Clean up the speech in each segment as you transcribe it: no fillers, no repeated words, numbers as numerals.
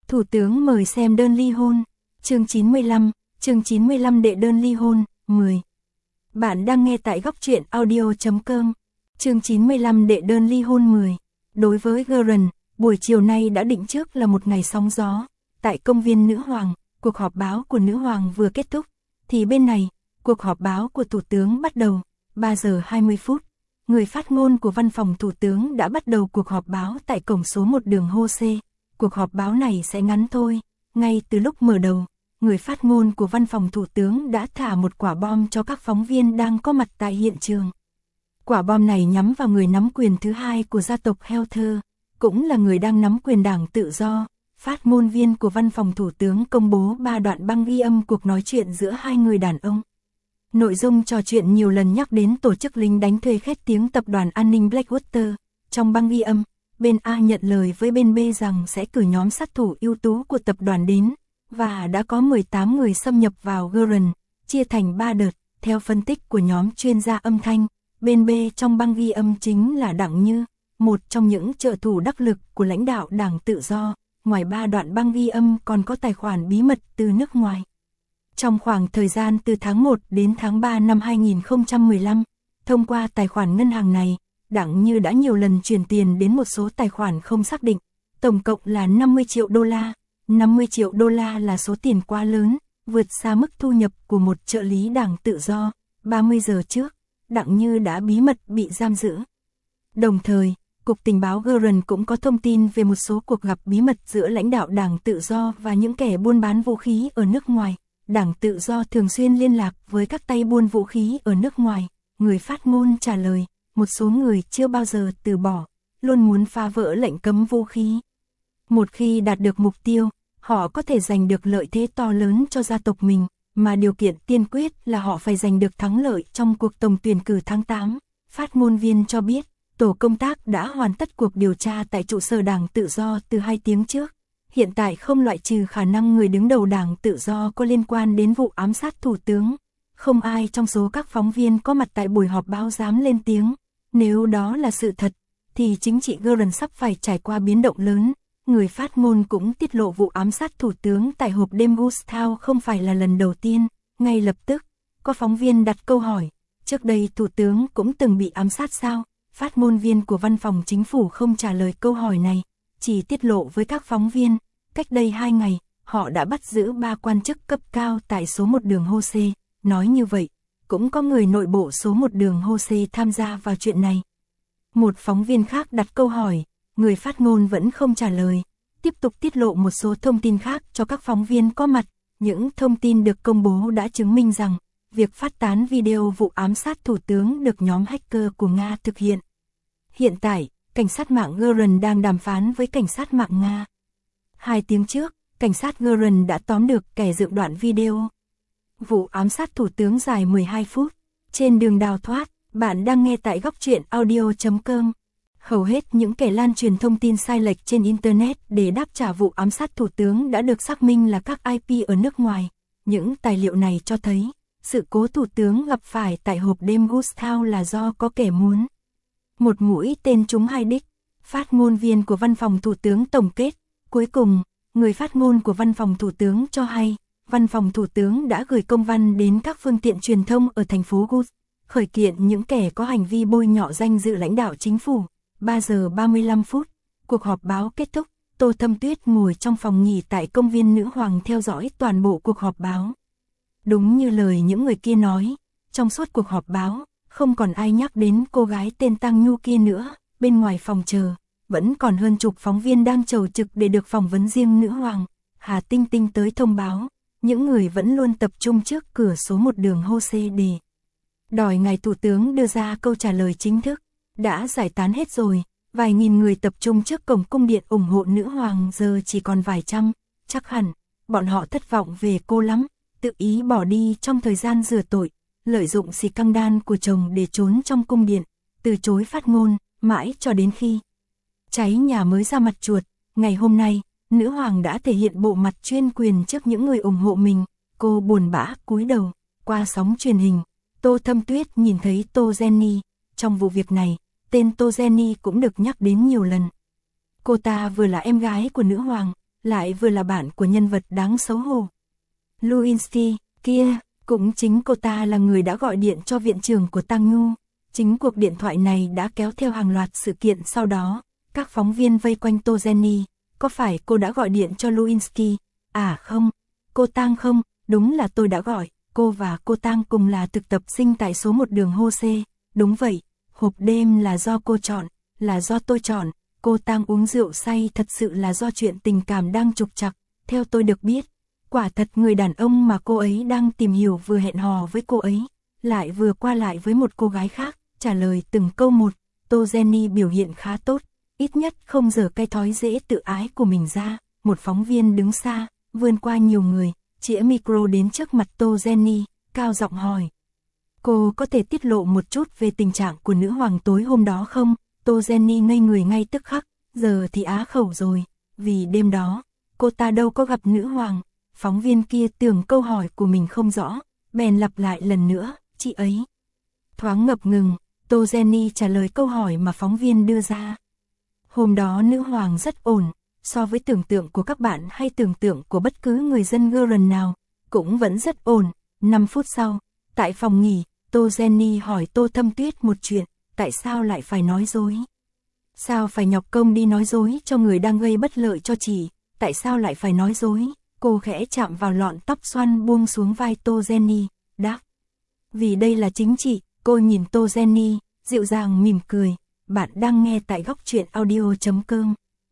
Thủ tướng mời xem đơn ly hôn. Chương 95 đệ đơn ly hôn, 10. Bạn đang nghe tại góc truyện audio.com. Chương 95 đệ đơn ly hôn 10. Đối với Gurren, buổi chiều nay đã định trước là một ngày sóng gió. Tại công viên Nữ Hoàng, cuộc họp báo của Nữ Hoàng vừa kết thúc, thì bên này, cuộc họp báo của Thủ tướng bắt đầu, 3 giờ 20 phút. Người phát ngôn của văn phòng Thủ tướng đã bắt đầu cuộc họp báo tại cổng số 1 đường Hô-xê. Cuộc họp báo này sẽ ngắn thôi. Ngay từ lúc mở đầu, người phát ngôn của văn phòng Thủ tướng đã thả một quả bom cho các phóng viên đang có mặt tại hiện trường. Quả bom này nhắm vào người nắm quyền thứ hai của gia tộc Helther, cũng là người đang nắm quyền Đảng Tự Do. Phát ngôn viên của văn phòng Thủ tướng công bố 3 đoạn băng ghi âm cuộc nói chuyện giữa hai người đàn ông. Nội dung trò chuyện nhiều lần nhắc đến tổ chức lính đánh thuê khét tiếng tập đoàn an ninh Blackwater. Trong băng ghi âm, bên A nhận lời với bên B rằng sẽ cử nhóm sát thủ ưu tú của tập đoàn đến, và đã có 18 người xâm nhập vào Gurren, chia thành 3 đợt. Theo phân tích của nhóm chuyên gia âm thanh, bên B trong băng ghi âm chính là Đặng Như, một trong những trợ thủ đắc lực của lãnh đạo Đảng Tự Do. Ngoài 3 đoạn băng ghi âm còn có tài khoản bí mật từ nước ngoài. Trong khoảng thời gian từ tháng 1 đến tháng 3 năm 2015, thông qua tài khoản ngân hàng này, Đặng Như đã nhiều lần chuyển tiền đến một số tài khoản không xác định, tổng cộng là 50 triệu đô la. 50 triệu đô la là số tiền quá lớn, vượt xa mức thu nhập của một trợ lý Đảng Tự Do. 30 giờ trước, Đặng Như đã bí mật bị giam giữ. Đồng thời, Cục Tình báo Gurren cũng có thông tin về một số cuộc gặp bí mật giữa lãnh đạo Đảng Tự Do và những kẻ buôn bán vũ khí ở nước ngoài. Đảng Tự Do thường xuyên liên lạc với các tay buôn vũ khí ở nước ngoài. Người phát ngôn trả lời, một số người chưa bao giờ từ bỏ, luôn muốn phá vỡ lệnh cấm vũ khí. Một khi đạt được mục tiêu, họ có thể giành được lợi thế to lớn cho gia tộc mình, mà điều kiện tiên quyết là họ phải giành được thắng lợi trong cuộc tổng tuyển cử tháng 8. Phát ngôn viên cho biết, tổ công tác đã hoàn tất cuộc điều tra tại trụ sở Đảng Tự Do từ 2 tiếng trước. Hiện tại không loại trừ khả năng người đứng đầu Đảng Tự Do có liên quan đến vụ ám sát thủ tướng. Không ai trong số các phóng viên có mặt tại buổi họp báo dám lên tiếng. Nếu đó là sự thật, thì chính trị Gurren sắp phải trải qua biến động lớn. Người phát ngôn cũng tiết lộ vụ ám sát thủ tướng tại hộp đêm Gustown không phải là lần đầu tiên. Ngay lập tức, có phóng viên đặt câu hỏi, trước đây thủ tướng cũng từng bị ám sát sao? Phát ngôn viên của văn phòng chính phủ không trả lời câu hỏi này, chỉ tiết lộ với các phóng viên, cách đây 2 ngày, họ đã bắt giữ 3 quan chức cấp cao tại số 1 đường Hô-xê. Nói như vậy, cũng có người nội bộ số 1 đường Hô-xê tham gia vào chuyện này. Một phóng viên khác đặt câu hỏi, người phát ngôn vẫn không trả lời, tiếp tục tiết lộ một số thông tin khác cho các phóng viên có mặt. Những thông tin được công bố đã chứng minh rằng, việc phát tán video vụ ám sát thủ tướng được nhóm hacker của Nga thực hiện. Hiện tại, cảnh sát mạng Gurren đang đàm phán với cảnh sát mạng Nga. 2 tiếng trước, cảnh sát Gurren đã tóm được kẻ dựng đoạn video. Vụ ám sát thủ tướng dài 12 phút. Trên đường đào thoát, bạn đang nghe tại góc truyện audio.com. Hầu hết những kẻ lan truyền thông tin sai lệch trên Internet để đáp trả vụ ám sát thủ tướng đã được xác minh là các IP ở nước ngoài. Những tài liệu này cho thấy, sự cố thủ tướng gặp phải tại hộp đêm Gustown là do có kẻ muốn. Một mũi tên trúng 2 đích. Phát ngôn viên của văn phòng thủ tướng tổng kết. Cuối cùng, người phát ngôn của văn phòng thủ tướng cho hay, văn phòng thủ tướng đã gửi công văn đến các phương tiện truyền thông ở thành phố Gus, khởi kiện những kẻ có hành vi bôi nhọ danh dự lãnh đạo chính phủ. 3 giờ 35 phút, cuộc họp báo kết thúc, Tô Thâm Tuyết ngồi trong phòng nghỉ tại công viên Nữ Hoàng theo dõi toàn bộ cuộc họp báo. Đúng như lời những người kia nói, trong suốt cuộc họp báo, không còn ai nhắc đến cô gái tên Tăng Nhu kia nữa. Bên ngoài phòng chờ, vẫn còn hơn chục phóng viên đang chầu trực để được phỏng vấn riêng Nữ Hoàng. Hà Tinh Tinh tới thông báo, những người vẫn luôn tập trung trước cửa số 1 đường Hô-xê để đòi ngài thủ tướng đưa ra câu trả lời chính thức. Đã giải tán hết rồi, vài nghìn người tập trung trước cổng cung điện ủng hộ Nữ Hoàng giờ chỉ còn vài trăm. Chắc hẳn, bọn họ thất vọng về cô lắm, tự ý bỏ đi trong thời gian rửa tội, lợi dụng scandal của chồng để trốn trong cung điện, từ chối phát ngôn, mãi cho đến khi cháy nhà mới ra mặt chuột. Ngày hôm nay, Nữ Hoàng đã thể hiện bộ mặt chuyên quyền trước những người ủng hộ mình. Cô buồn bã cúi đầu. Qua sóng truyền hình, Tô Thâm Tuyết nhìn thấy Tô Jenny. Trong vụ việc này, tên Tô Jenny cũng được nhắc đến nhiều lần. Cô ta vừa là em gái của Nữ Hoàng, lại vừa là bạn của nhân vật đáng xấu hổ. Lewinsky, kia, cũng chính cô ta là người đã gọi điện cho viện trưởng của Tang Nhu. Chính cuộc điện thoại này đã kéo theo hàng loạt sự kiện sau đó. Các phóng viên vây quanh Tô Jenny. Có phải cô đã gọi điện cho Lewinsky? À không, cô Tang không, đúng là tôi đã gọi. Cô và cô Tang cùng là thực tập sinh tại số 1 đường Hô-xê. Đúng vậy, hộp đêm là do cô chọn, là do tôi chọn. Cô Tang uống rượu say thật sự là do chuyện tình cảm đang trục trặc. Theo tôi được biết, quả thật người đàn ông mà cô ấy đang tìm hiểu vừa hẹn hò với cô ấy, lại vừa qua lại với một cô gái khác, trả lời từng câu một. Tô Jenny biểu hiện khá tốt, ít nhất không giở cái thói dễ tự ái của mình ra. Một phóng viên đứng xa, vươn qua nhiều người, chĩa micro đến trước mặt Tô Jenny, cao giọng hỏi. Cô có thể tiết lộ một chút về tình trạng của nữ hoàng tối hôm đó không? Tô Jenny ngây người ngay tức khắc, giờ thì á khẩu rồi, vì đêm đó, cô ta đâu có gặp nữ hoàng. Phóng viên kia tưởng câu hỏi của mình không rõ, bèn lặp lại lần nữa, chị ấy. Thoáng ngập ngừng, Tô Jenny trả lời câu hỏi mà phóng viên đưa ra. Hôm đó nữ hoàng rất ổn, so với tưởng tượng của các bạn hay tưởng tượng của bất cứ người dân Guren nào, cũng vẫn rất ổn. 5 phút sau, tại phòng nghỉ, Tô Jenny hỏi Tô Thâm Tuyết một chuyện, tại sao lại phải nói dối? Sao phải nhọc công đi nói dối cho người đang gây bất lợi cho chị, tại sao lại phải nói dối? Cô khẽ chạm vào lọn tóc xoăn buông xuống vai Tô Jenny, đáp. Vì đây là chính trị, cô nhìn Tô Jenny, dịu dàng mỉm cười, bạn đang nghe tại góc truyện audio.com.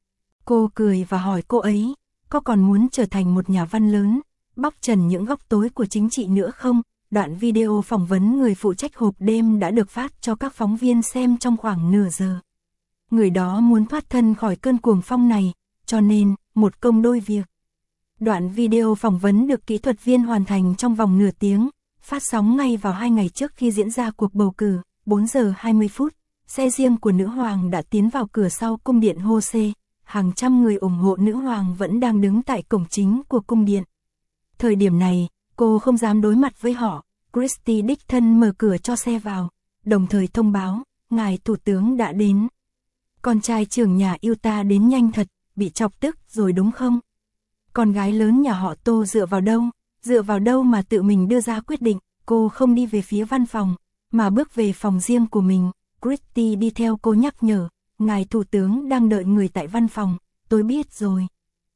Cô cười và hỏi cô ấy, có còn muốn trở thành một nhà văn lớn, bóc trần những góc tối của chính trị nữa không? Đoạn video phỏng vấn người phụ trách hộp đêm đã được phát cho các phóng viên xem trong khoảng nửa giờ. Người đó muốn thoát thân khỏi cơn cuồng phong này, cho nên, một công đôi việc. Đoạn video phỏng vấn được kỹ thuật viên hoàn thành trong vòng nửa tiếng, phát sóng ngay vào 2 ngày trước khi diễn ra cuộc bầu cử. 4 giờ 20 phút, xe riêng của nữ hoàng đã tiến vào cửa sau cung điện Hô-xê. Hàng trăm người ủng hộ nữ hoàng vẫn đang đứng tại cổng chính của cung điện. Thời điểm này, cô không dám đối mặt với họ. Christie đích thân mở cửa cho xe vào, đồng thời thông báo, ngài thủ tướng đã đến. Con trai trưởng nhà Utah đến nhanh thật, bị chọc tức rồi đúng không? Con gái lớn nhà họ Tô dựa vào đâu mà tự mình đưa ra quyết định? Cô không đi về phía văn phòng, mà bước về phòng riêng của mình. Christie đi theo cô nhắc nhở, ngài thủ tướng đang đợi người tại văn phòng, tôi biết rồi.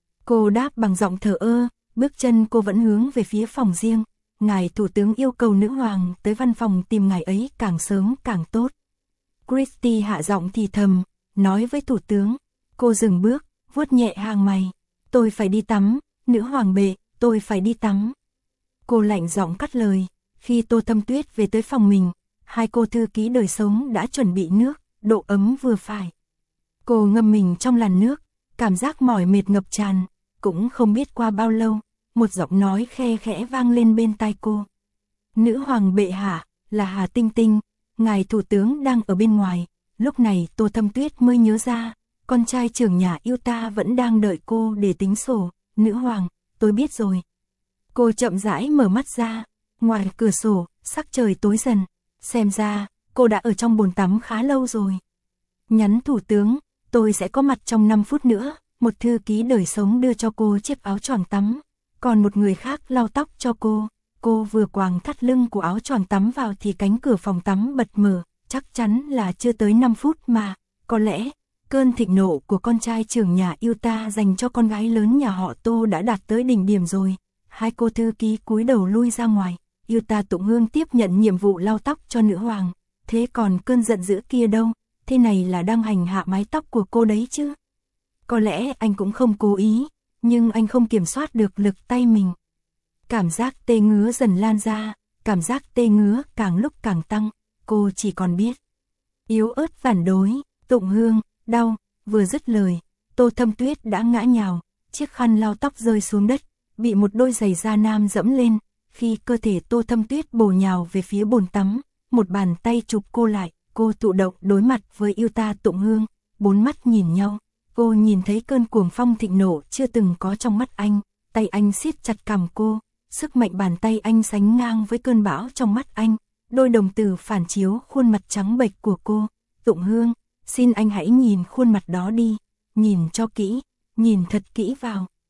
Cô đáp bằng giọng thờ ơ, bước chân cô vẫn hướng về phía phòng riêng. Ngài thủ tướng yêu cầu nữ hoàng tới văn phòng tìm ngài ấy càng sớm càng tốt. Christie hạ giọng thì thầm, nói với thủ tướng. Cô dừng bước, vuốt nhẹ hàng mày. Tôi phải đi tắm, nữ hoàng bệ, tôi phải đi tắm. Cô lạnh giọng cắt lời. Khi Tô Thâm Tuyết về tới phòng mình, hai cô thư ký đời sống đã chuẩn bị nước, độ ấm vừa phải. Cô ngâm mình trong làn nước, cảm giác mỏi mệt ngập tràn, cũng không biết qua bao lâu, một giọng nói khe khẽ vang lên bên tai cô. Nữ hoàng bệ hạ, là Hà Tinh Tinh, ngài thủ tướng đang ở bên ngoài. Lúc này Tô Thâm Tuyết mới nhớ ra, con trai trưởng nhà Utah vẫn đang đợi cô để tính sổ. Nữ hoàng, tôi biết rồi. Cô chậm rãi mở mắt ra, ngoài cửa sổ, sắc trời tối dần. Xem ra, cô đã ở trong bồn tắm khá lâu rồi. Nhắn thủ tướng, tôi sẽ có mặt trong 5 phút nữa. Một thư ký đời sống đưa cho cô chiếc áo choàng tắm, còn một người khác lau tóc cho cô. Cô vừa quàng thắt lưng của áo choàng tắm vào thì cánh cửa phòng tắm bật mở, chắc chắn là chưa tới 5 phút mà. Có lẽ, cơn thịnh nộ của con trai trưởng nhà Utah dành cho con gái lớn nhà họ Tô đã đạt tới đỉnh điểm rồi. Hai cô thư ký cúi đầu lui ra ngoài. Utah Tụng Hương tiếp nhận nhiệm vụ lau tóc cho nữ hoàng. Thế còn cơn giận dữ kia đâu? Thế này là đang hành hạ mái tóc của cô đấy chứ? Có lẽ anh cũng không cố ý, nhưng anh không kiểm soát được lực tay mình. Cảm giác tê ngứa dần lan ra, cảm giác tê ngứa càng lúc càng tăng, cô chỉ còn biết yếu ớt phản đối. Tụng Hương, đau. Vừa dứt lời, Tô Thâm Tuyết đã ngã nhào, chiếc khăn lau tóc rơi xuống đất, bị một đôi giày da nam dẫm lên. Khi cơ thể Tô Thâm Tuyết bổ nhào về phía bồn tắm, một bàn tay chụp cô lại, cô thụ động đối mặt với Utah Tụng Hương, bốn mắt nhìn nhau. Cô nhìn thấy cơn cuồng phong thịnh nộ chưa từng có trong mắt anh, tay anh siết chặt cằm cô, sức mạnh bàn tay anh sánh ngang với cơn bão trong mắt anh, đôi đồng tử phản chiếu khuôn mặt trắng bệch của cô. Tụng Hương, xin anh hãy nhìn khuôn mặt đó đi, nhìn cho kỹ, nhìn thật kỹ vào.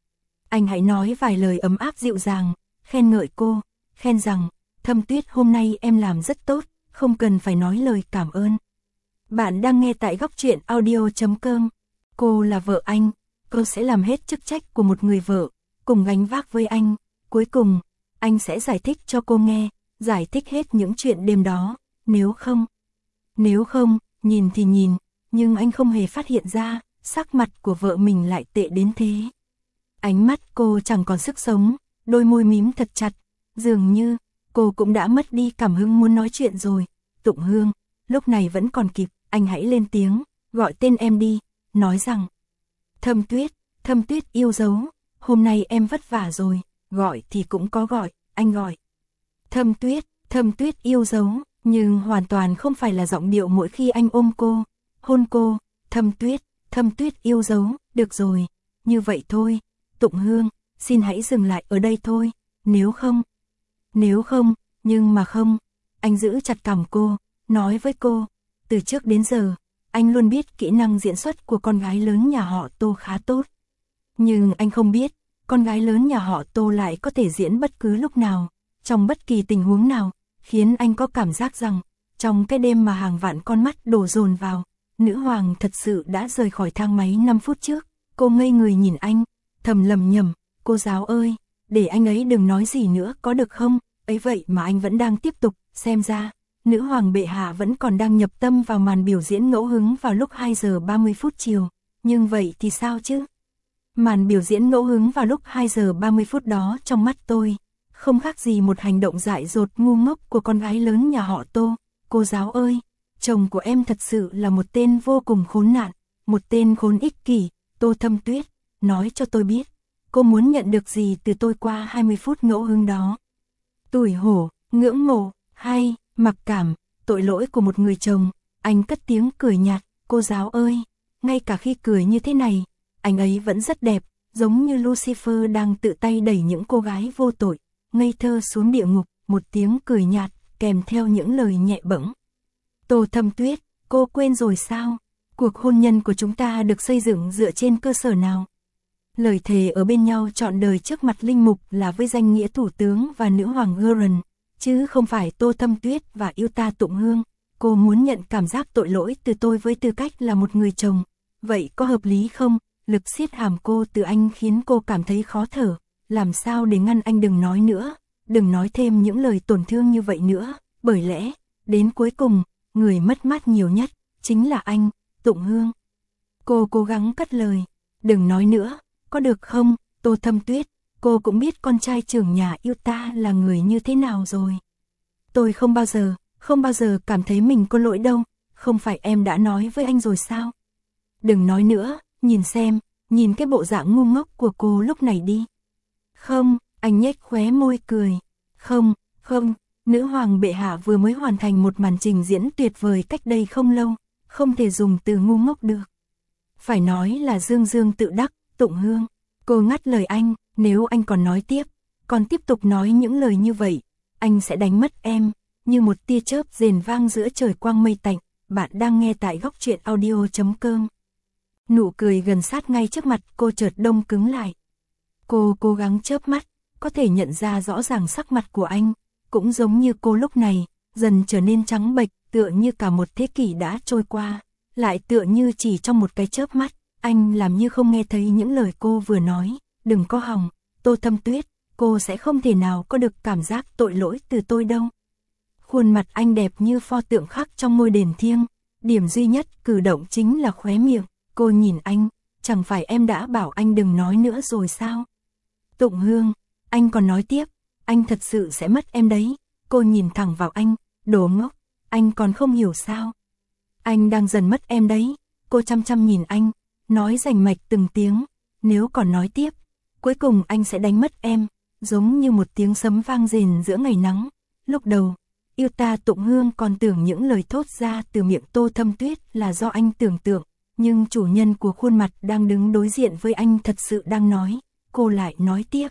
anh hãy nói vài lời ấm áp dịu dàng, khen ngợi cô, khen rằng, Thâm Tuyết hôm nay em làm rất tốt, không cần phải nói lời cảm ơn. Bạn đang nghe tại góc truyện audio.com. Cô là vợ anh, cô sẽ làm hết chức trách của một người vợ, cùng gánh vác với anh. Cuối cùng, anh sẽ giải thích cho cô nghe, giải thích hết những chuyện đêm đó, nếu không, nhìn thì nhìn, nhưng anh không hề phát hiện ra, sắc mặt của vợ mình lại tệ đến thế. Ánh mắt cô chẳng còn sức sống, đôi môi mím thật chặt, dường như cô cũng đã mất đi cảm hứng muốn nói chuyện rồi. Tụng Hương, lúc này vẫn còn kịp, anh hãy lên tiếng, gọi tên em đi, nói rằng Thâm Tuyết yêu dấu, hôm nay em vất vả rồi, gọi thì cũng có gọi, anh gọi Thâm Tuyết yêu dấu, nhưng hoàn toàn không phải là giọng điệu mỗi khi anh ôm cô, hôn cô. Thâm Tuyết yêu dấu, được rồi, như vậy thôi, Tụng Hương, xin hãy dừng lại ở đây thôi, nếu không, nhưng mà không, anh giữ chặt cằm cô, nói với cô, từ trước đến giờ, anh luôn biết kỹ năng diễn xuất của con gái lớn nhà họ Tô khá tốt. Nhưng anh không biết, con gái lớn nhà họ Tô lại có thể diễn bất cứ lúc nào, trong bất kỳ tình huống nào, khiến anh có cảm giác rằng, trong cái đêm mà hàng vạn con mắt đổ dồn vào, nữ hoàng thật sự đã rời khỏi thang máy 5 phút trước. Cô ngây người nhìn anh, thầm lầm nhầm, cô giáo ơi, để anh ấy đừng nói gì nữa có được không? Ấy vậy mà anh vẫn đang tiếp tục, xem ra, nữ hoàng bệ hạ vẫn còn đang nhập tâm vào màn biểu diễn ngẫu hứng vào lúc 2 giờ 30 phút chiều. Nhưng vậy thì sao chứ? Màn biểu diễn ngẫu hứng vào lúc 2 giờ 30 phút đó trong mắt tôi, không khác gì một hành động dại dột ngu ngốc của con gái lớn nhà họ Tô. Cô giáo ơi, chồng của em thật sự là một tên vô cùng khốn nạn, một tên khốn ích kỷ. Tô Thâm Tuyết, nói cho tôi biết, cô muốn nhận được gì từ tôi qua 20 phút ngẫu hứng đó? Tủi hổ, ngưỡng mộ, hay, mặc cảm, tội lỗi của một người chồng. Anh cất tiếng cười nhạt, cô giáo ơi, ngay cả khi cười như thế này, anh ấy vẫn rất đẹp, giống như Lucifer đang tự tay đẩy những cô gái vô tội, ngây thơ xuống địa ngục. Một tiếng cười nhạt, kèm theo những lời nhẹ bẫng. Tô Thâm Tuyết, cô quên rồi sao? Cuộc hôn nhân của chúng ta được xây dựng dựa trên cơ sở nào? Lời thề ở bên nhau trọn đời trước mặt linh mục là với danh nghĩa thủ tướng và nữ hoàng Gurren, chứ không phải Tô Thâm Tuyết và yêu ta Tụng Hương. Cô muốn nhận cảm giác tội lỗi từ tôi với tư cách là một người chồng. Vậy có hợp lý không? Lực siết hàm cô từ anh khiến cô cảm thấy khó thở. Làm sao để ngăn anh đừng nói nữa? Đừng nói thêm những lời tổn thương như vậy nữa. Bởi lẽ, đến cuối cùng, người mất mát nhiều nhất, chính là anh, Tụng Hương. Cô cố gắng cất lời. Đừng nói nữa, có được không, Tô Thâm Tuyết? Cô cũng biết con trai trưởng nhà yêu ta là người như thế nào rồi. Tôi không bao giờ cảm thấy mình có lỗi đâu. Không phải em đã nói với anh rồi sao? Đừng nói nữa, nhìn xem, nhìn cái bộ dạng ngu ngốc của cô lúc này đi. Không, anh nhếch khóe môi cười. Không, nữ hoàng bệ hạ vừa mới hoàn thành một màn trình diễn tuyệt vời cách đây không lâu, không thể dùng từ ngu ngốc được. Phải nói là dương dương tự đắc. Tụng Hương, cô ngắt lời anh, nếu anh còn nói tiếp, còn tiếp tục nói những lời như vậy, anh sẽ đánh mất em. Như một tia chớp rền vang giữa trời quang mây tạnh. Bạn đang nghe tại góc truyện audio.com. Nụ cười gần sát ngay trước mặt cô chợt đông cứng lại. Cô cố gắng chớp mắt, có thể nhận ra rõ ràng sắc mặt của anh, cũng giống như cô lúc này, dần trở nên trắng bệch, tựa như cả một thế kỷ đã trôi qua, lại tựa như chỉ trong một cái chớp mắt, anh làm như không nghe thấy những lời cô vừa nói. Đừng có hòng, Tô Thâm Tuyết, cô sẽ không thể nào có được cảm giác tội lỗi từ tôi đâu. Khuôn mặt anh đẹp như pho tượng khắc trong ngôi đền thiêng, điểm duy nhất cử động chính là khóe miệng. Cô nhìn anh, chẳng phải em đã bảo anh đừng nói nữa rồi sao? Tụng Hương, anh còn nói tiếp, anh thật sự sẽ mất em đấy. Cô nhìn thẳng vào anh, đồ ngốc, anh còn không hiểu sao? Anh đang dần mất em đấy. Cô chăm chăm nhìn anh, nói rành mạch từng tiếng, nếu còn nói tiếp, cuối cùng anh sẽ đánh mất em, giống như một tiếng sấm vang rền giữa ngày nắng. Lúc đầu, yêu ta Tụng Hương còn tưởng những lời thốt ra từ miệng Tô Thâm Tuyết là do anh tưởng tượng, nhưng chủ nhân của khuôn mặt đang đứng đối diện với anh thật sự đang nói. Cô lại nói tiếp,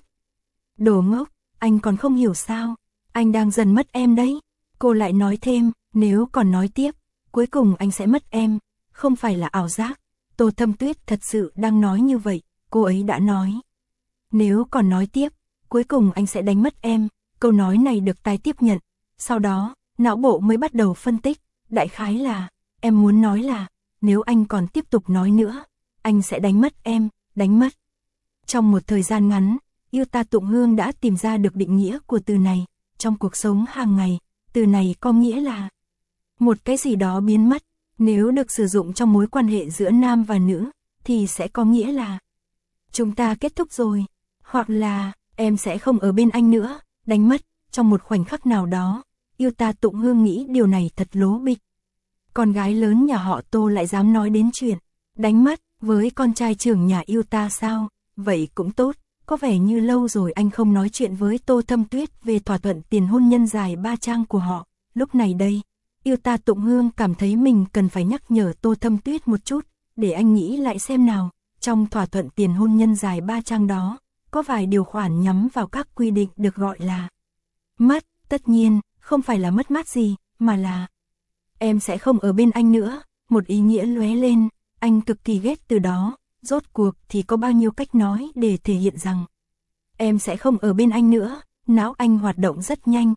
đồ ngốc, anh còn không hiểu sao? Anh đang dần mất em đấy. Cô lại nói thêm, nếu còn nói tiếp, cuối cùng anh sẽ mất em, không phải là ảo giác. Tô Thâm Tuyết thật sự đang nói như vậy, cô ấy đã nói. Nếu còn nói tiếp, cuối cùng anh sẽ đánh mất em. Câu nói này được tai tiếp nhận. Sau đó, não bộ mới bắt đầu phân tích. Đại khái là, em muốn nói là, nếu anh còn tiếp tục nói nữa, anh sẽ đánh mất em, đánh mất. Trong một thời gian ngắn, Yuta Tụng Hương đã tìm ra được định nghĩa của từ này. Trong cuộc sống hàng ngày, từ này có nghĩa là một cái gì đó biến mất. Nếu được sử dụng trong mối quan hệ giữa nam và nữ, thì sẽ có nghĩa là chúng ta kết thúc rồi, hoặc là em sẽ không ở bên anh nữa, đánh mất. Trong một khoảnh khắc nào đó, Yuta Tụng Hương nghĩ điều này thật lố bịch. Con gái lớn nhà họ Tô lại dám nói đến chuyện đánh mất với con trai trưởng nhà Yuta sao? Vậy cũng tốt, có vẻ như lâu rồi anh không nói chuyện với Tô Thâm Tuyết về thỏa thuận tiền hôn nhân dài 3 trang của họ. Lúc này đây, Yuta Tụng Hương cảm thấy mình cần phải nhắc nhở Tô Thâm Tuyết một chút, để anh nghĩ lại xem nào. Trong thỏa thuận tiền hôn nhân dài 3 trang đó, có vài điều khoản nhắm vào các quy định được gọi là mất. Tất nhiên, không phải là mất mát gì, mà là em sẽ không ở bên anh nữa. Một ý nghĩa lóe lên, anh cực kỳ ghét từ đó. Rốt cuộc thì có bao nhiêu cách nói để thể hiện rằng em sẽ không ở bên anh nữa. Não anh hoạt động rất nhanh,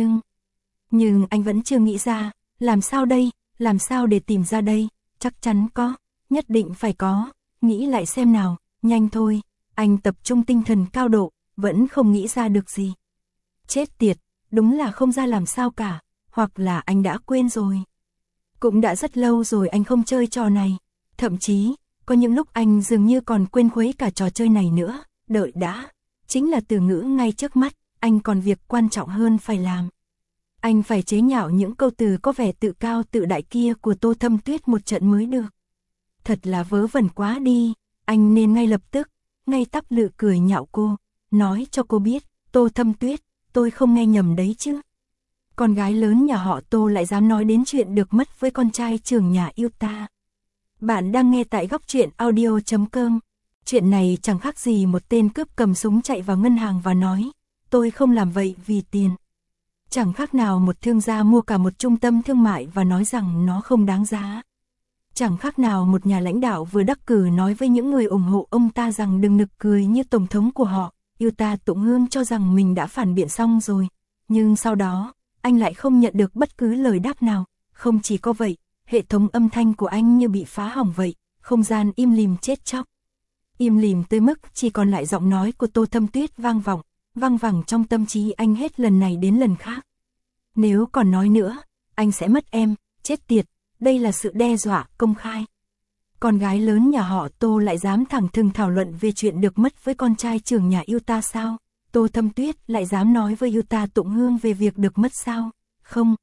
nhưng anh vẫn chưa nghĩ ra. Làm sao đây? Làm sao để tìm ra đây? Chắc chắn có, nhất định phải có. Nghĩ lại xem nào, nhanh thôi. Anh tập trung tinh thần cao độ, vẫn không nghĩ ra được gì. Chết tiệt, đúng là không ra làm sao cả. Hoặc là anh đã quên rồi. Cũng đã rất lâu rồi anh không chơi trò này. Thậm chí, có những lúc anh dường như còn quên khuấy cả trò chơi này nữa. Đợi đã, chính là từ ngữ ngay trước mắt, anh còn việc quan trọng hơn phải làm. Anh phải chế nhạo những câu từ có vẻ tự cao tự đại kia của Tô Thâm Tuyết một trận mới được. Thật là vớ vẩn quá đi, anh nên ngay lập tức, ngay tắp lự cười nhạo cô, nói cho cô biết, Tô Thâm Tuyết, tôi không nghe nhầm đấy chứ. Con gái lớn nhà họ Tô lại dám nói đến chuyện được mất với con trai trưởng nhà Yuta. Bạn đang nghe tại Góc Truyện Audio.com. Chuyện này chẳng khác gì một tên cướp cầm súng chạy vào ngân hàng và nói, tôi không làm vậy vì tiền. Chẳng khác nào một thương gia mua cả một trung tâm thương mại và nói rằng nó không đáng giá. Chẳng khác nào một nhà lãnh đạo vừa đắc cử nói với những người ủng hộ ông ta rằng đừng nực cười như tổng thống của họ. Yuta Tụng Hương cho rằng mình đã phản biện xong rồi, nhưng sau đó, anh lại không nhận được bất cứ lời đáp nào. Không chỉ có vậy, hệ thống âm thanh của anh như bị phá hỏng vậy, không gian im lìm chết chóc. Im lìm tới mức chỉ còn lại giọng nói của Tô Thâm Tuyết vang vẳng trong tâm trí anh hết lần này đến lần khác. Nếu còn nói nữa, anh sẽ mất em, chết tiệt, đây là sự đe dọa công khai. Con gái lớn nhà họ Tô lại dám thẳng thừng thảo luận về chuyện được mất với con trai trưởng nhà Yuta sao? Tô Thâm Tuyết lại dám nói với Yuta Tụng Hương về việc được mất sao? Không,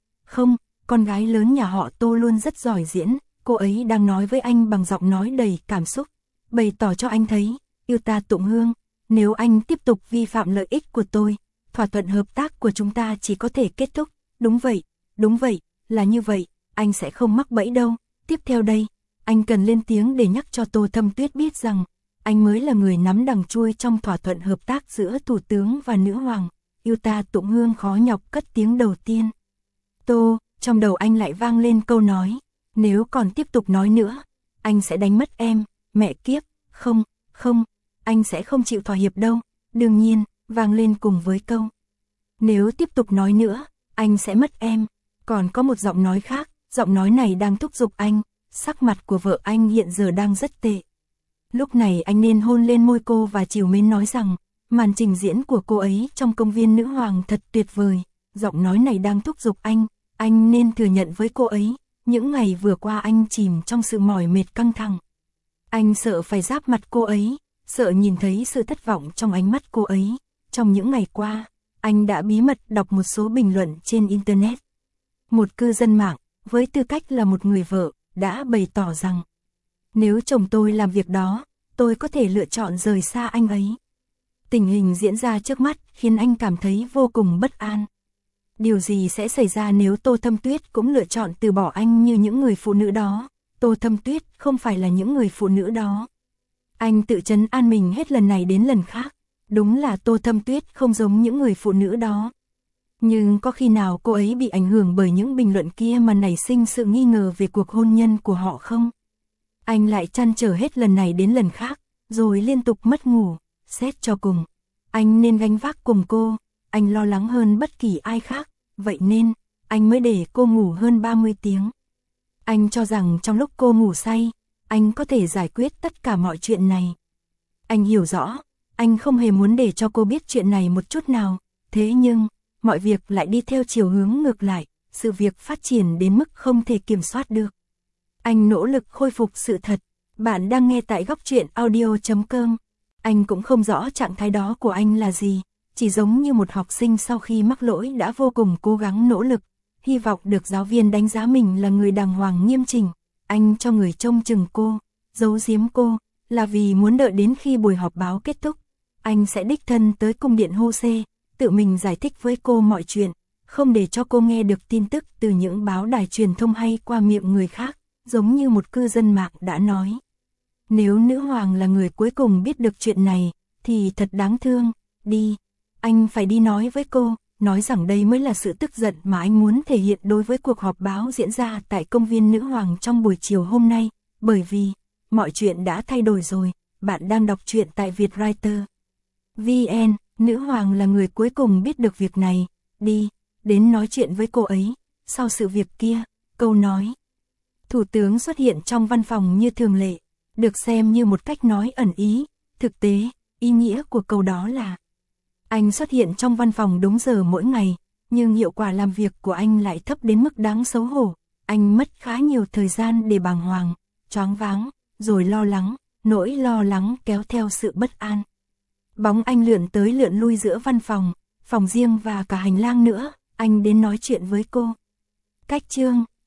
con gái lớn nhà họ Tô luôn rất giỏi diễn, cô ấy đang nói với anh bằng giọng nói đầy cảm xúc, bày tỏ cho anh thấy, Yuta Tụng Hương, nếu anh tiếp tục vi phạm lợi ích của tôi, thỏa thuận hợp tác của chúng ta chỉ có thể kết thúc. Đúng vậy, là như vậy, anh sẽ không mắc bẫy đâu. Tiếp theo đây, anh cần lên tiếng để nhắc cho Tô Thâm Tuyết biết rằng, anh mới là người nắm đằng chui trong thỏa thuận hợp tác giữa Thủ tướng và Nữ Hoàng. Yuta Tụng Hương khó nhọc cất tiếng đầu tiên. Trong đầu anh lại vang lên câu nói, nếu còn tiếp tục nói nữa, anh sẽ đánh mất em, mẹ kiếp, không, anh sẽ không chịu thỏa hiệp đâu. Đương nhiên, vang lên cùng với câu, nếu tiếp tục nói nữa, anh sẽ mất em. Còn có một giọng nói khác, giọng nói này đang thúc giục anh, sắc mặt của vợ anh hiện giờ đang rất tệ. Lúc này anh nên hôn lên môi cô và trìu mến nói rằng, màn trình diễn của cô ấy trong công viên Nữ Hoàng thật tuyệt vời. Giọng nói này đang thúc giục anh nên thừa nhận với cô ấy, những ngày vừa qua anh chìm trong sự mỏi mệt căng thẳng. Anh sợ phải giáp mặt cô ấy, sợ nhìn thấy sự thất vọng trong ánh mắt cô ấy. Trong những ngày qua, anh đã bí mật đọc một số bình luận trên Internet. Một cư dân mạng, với tư cách là một người vợ, đã bày tỏ rằng, nếu chồng tôi làm việc đó, tôi có thể lựa chọn rời xa anh ấy. Tình hình diễn ra trước mắt khiến anh cảm thấy vô cùng bất an. Điều gì sẽ xảy ra nếu Tô Thâm Tuyết cũng lựa chọn từ bỏ anh như những người phụ nữ đó? Tô Thâm Tuyết không phải là những người phụ nữ đó. Anh tự trấn an mình hết lần này đến lần khác. Đúng là Tô Thâm Tuyết không giống những người phụ nữ đó. Nhưng có khi nào cô ấy bị ảnh hưởng bởi những bình luận kia mà nảy sinh sự nghi ngờ về cuộc hôn nhân của họ không? Anh lại trăn trở hết lần này đến lần khác, rồi liên tục mất ngủ. Xét cho cùng, Anh nên gánh vác cùng cô, anh lo lắng hơn bất kỳ ai khác, vậy nên, anh mới để cô ngủ hơn 30 tiếng. Anh cho rằng trong lúc cô ngủ say, anh có thể giải quyết tất cả mọi chuyện này. Anh hiểu rõ, anh không hề muốn để cho cô biết chuyện này một chút nào, thế nhưng, mọi việc lại đi theo chiều hướng ngược lại, sự việc phát triển đến mức không thể kiểm soát được. Anh nỗ lực khôi phục sự thật. Bạn đang nghe tại Góc Truyện Audio.com. Anh cũng không rõ trạng thái đó của anh là gì, chỉ giống như một học sinh sau khi mắc lỗi đã vô cùng cố gắng nỗ lực, hy vọng được giáo viên đánh giá mình là người đàng hoàng nghiêm chỉnh. Anh cho người trông chừng cô, giấu giếm cô, là vì muốn đợi đến khi buổi họp báo kết thúc. Anh sẽ đích thân tới cung điện Hô-xê, tự mình giải thích với cô mọi chuyện, không để cho cô nghe được tin tức từ những báo đài truyền thông hay qua miệng người khác, giống như một cư dân mạng đã nói. Nếu nữ hoàng là người cuối cùng biết được chuyện này, thì thật đáng thương, đi. Anh phải đi nói với cô, nói rằng đây mới là sự tức giận mà anh muốn thể hiện đối với cuộc họp báo diễn ra tại công viên nữ hoàng trong buổi chiều hôm nay, bởi vì, mọi chuyện đã thay đổi rồi, bạn đang đọc truyện tại Vietwriter. VN, nữ hoàng là người cuối cùng biết được việc này, đi, đến nói chuyện với cô ấy, sau sự việc kia, câu nói. Thủ tướng xuất hiện trong văn phòng như thường lệ, được xem như một cách nói ẩn ý, thực tế, ý nghĩa của câu đó là anh xuất hiện trong văn phòng đúng giờ mỗi ngày, nhưng hiệu quả làm việc của anh lại thấp đến mức đáng xấu hổ. Anh mất khá nhiều thời gian để bàng hoàng, choáng váng, rồi lo lắng, nỗi lo lắng kéo theo sự bất an. Bóng anh lượn tới lượn lui giữa văn phòng, phòng riêng và cả hành lang nữa, anh đến nói chuyện với cô. Cách chương